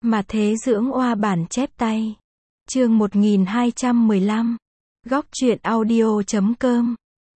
Mà thế dưỡng oa bản chép tay. Chương 1215. Góc truyện audio.com.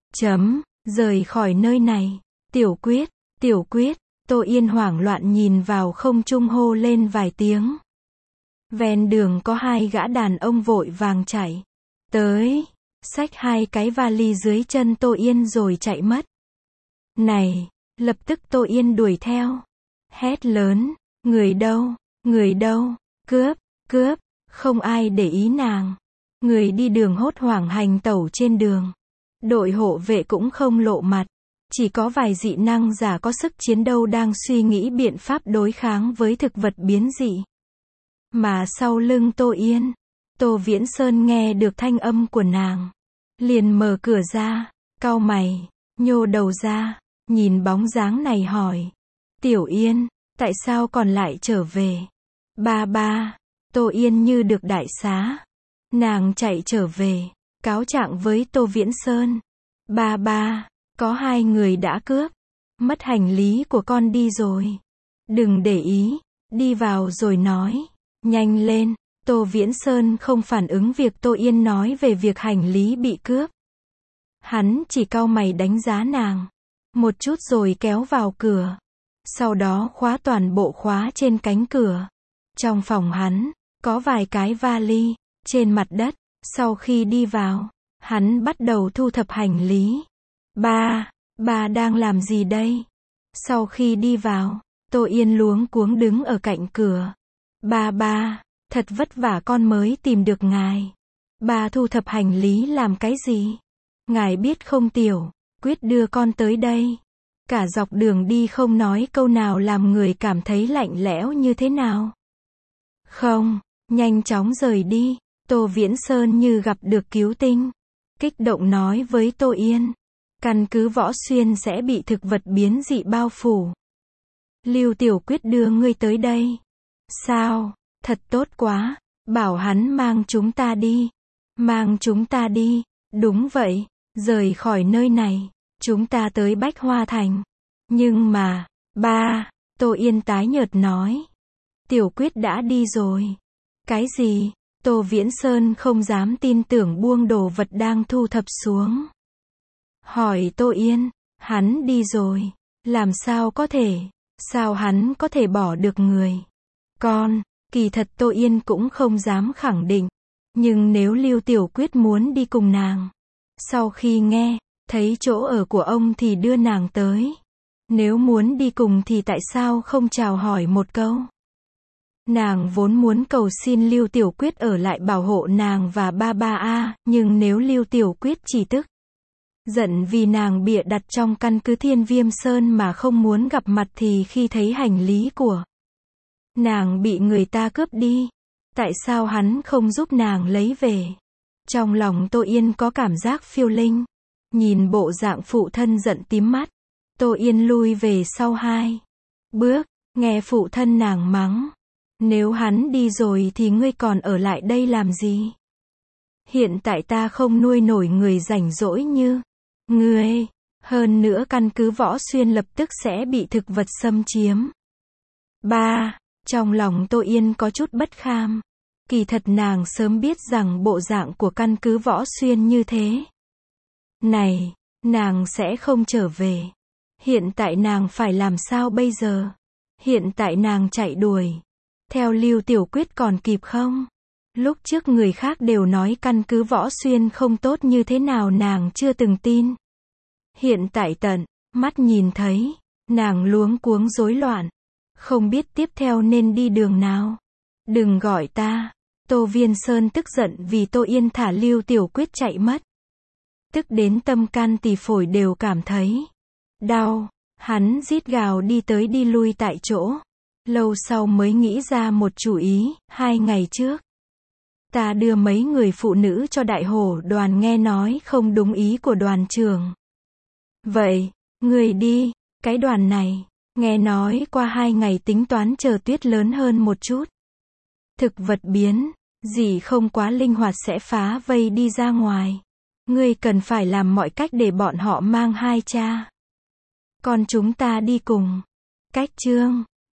Rời khỏi nơi này. Tiểu quyết, Tô Yên hoảng loạn nhìn vào không trung hô lên vài tiếng. Ven đường có hai gã đàn ông vội vàng chạy tới, xách hai cái vali dưới chân Tô Yên rồi chạy mất. Này, lập tức Tô Yên đuổi theo, hét lớn, người đâu, cướp, không ai để ý nàng. Người đi đường hốt hoảng hành tẩu trên đường. Đội hộ vệ cũng không lộ mặt. Chỉ có vài dị năng giả có sức chiến đấu đang suy nghĩ biện pháp đối kháng với thực vật biến dị. Mà sau lưng Tô Yên, Tô Viễn Sơn nghe được thanh âm của nàng. Liền mở cửa ra, cau mày, nhô đầu ra, nhìn bóng dáng này hỏi. Tiểu Yên, tại sao còn lại trở về? Ba, Tô Yên như được đại xá. Nàng chạy trở về, cáo trạng với Tô Viễn Sơn. Ba, có hai người đã cướp, mất hành lý của con đi rồi. Đừng để ý, đi vào rồi nói. Nhanh lên, Tô Viễn Sơn không phản ứng việc Tô Yên nói về việc hành lý bị cướp. Hắn chỉ cau mày đánh giá nàng một chút rồi kéo vào cửa. Sau đó khóa toàn bộ khóa trên cánh cửa. Trong phòng hắn, có vài cái vali trên mặt đất. Sau khi đi vào, hắn bắt đầu thu thập hành lý. Ba đang làm gì đây? Sau khi đi vào, Tô Yên luống cuống đứng ở cạnh cửa. Ba, thật vất vả con mới tìm được ngài. Ba thu thập hành lý làm cái gì? Ngài biết không Tiểu Quyết đưa con tới đây. Cả dọc đường đi không nói câu nào làm người cảm thấy lạnh lẽo như thế nào. Không, nhanh chóng rời đi. Tô Viễn Sơn như gặp được cứu tinh. Kích động nói với Tô Yên. Căn cứ Võ Xuyên sẽ bị thực vật biến dị bao phủ. Lưu Tiểu Quyết đưa ngươi tới đây. Sao? Thật tốt quá. Bảo hắn mang chúng ta đi. Mang chúng ta đi. Đúng vậy. Rời khỏi nơi này. Chúng ta tới Bách Hoa Thành. Nhưng mà, ba, Tô Yên tái nhợt nói. Tiểu Quyết đã đi rồi. Cái gì? Tô Viễn Sơn không dám tin tưởng buông đồ vật đang thu thập xuống. Hỏi Tô Yên, hắn đi rồi. Làm sao có thể? Sao hắn có thể bỏ được người? Kỳ thật Tô Yên cũng không dám khẳng định. Nhưng nếu Lưu Tiểu Quyết muốn đi cùng nàng, sau khi nghe thấy chỗ ở của ông thì đưa nàng tới. Nếu muốn đi cùng thì tại sao không chào hỏi một câu? Nàng vốn muốn cầu xin Lưu Tiểu Quyết ở lại bảo hộ nàng và ba, nhưng nếu Lưu Tiểu Quyết chỉ tức giận vì nàng bịa đặt trong căn cứ Thiên Viêm Sơn mà không muốn gặp mặt thì khi thấy hành lý của nàng bị người ta cướp đi, tại sao hắn không giúp nàng lấy về? Trong lòng Tô Yên có cảm giác phiêu linh. Nhìn bộ dạng phụ thân giận tím mắt, Tô Yên lui về sau 2 bước, nghe phụ thân nàng mắng. Nếu hắn đi rồi thì ngươi còn ở lại đây làm gì? Hiện tại ta không nuôi nổi người rảnh rỗi như ngươi. Hơn nữa căn cứ Võ Xuyên lập tức sẽ bị thực vật xâm chiếm. Ba, trong lòng Tô Yên có chút bất kham. Kỳ thật nàng sớm biết rằng bộ dạng của căn cứ Võ Xuyên như thế này, nàng sẽ không trở về. Hiện tại nàng phải làm sao bây giờ? Hiện tại nàng chạy đuổi theo Lưu Tiểu Quyết còn kịp không? Lúc trước người khác đều nói căn cứ Võ Xuyên không tốt như thế nào nàng chưa từng tin. Hiện tại tận mắt nhìn thấy, nàng luống cuống rối loạn, không biết tiếp theo nên đi đường nào. Đừng gọi ta. Tô Viễn Sơn tức giận vì Tô Yên thả Lưu Tiểu Quyết chạy mất. Tức đến tâm can tỳ phổi đều cảm thấy đau. Hắn rít gào đi tới đi lui tại chỗ. Lâu sau mới nghĩ ra một chủ ý. 2 ngày trước, ta đưa mấy người phụ nữ cho đại hổ đoàn nghe nói không đúng ý của đoàn trưởng. Vậy, người đi, cái đoàn này, nghe nói qua 2 ngày tính toán chờ tuyết lớn hơn một chút. Thực vật biến dị không quá linh hoạt sẽ phá vây đi ra ngoài. Ngươi cần phải làm mọi cách để bọn họ mang 2 cha con chúng ta đi cùng. Cách chương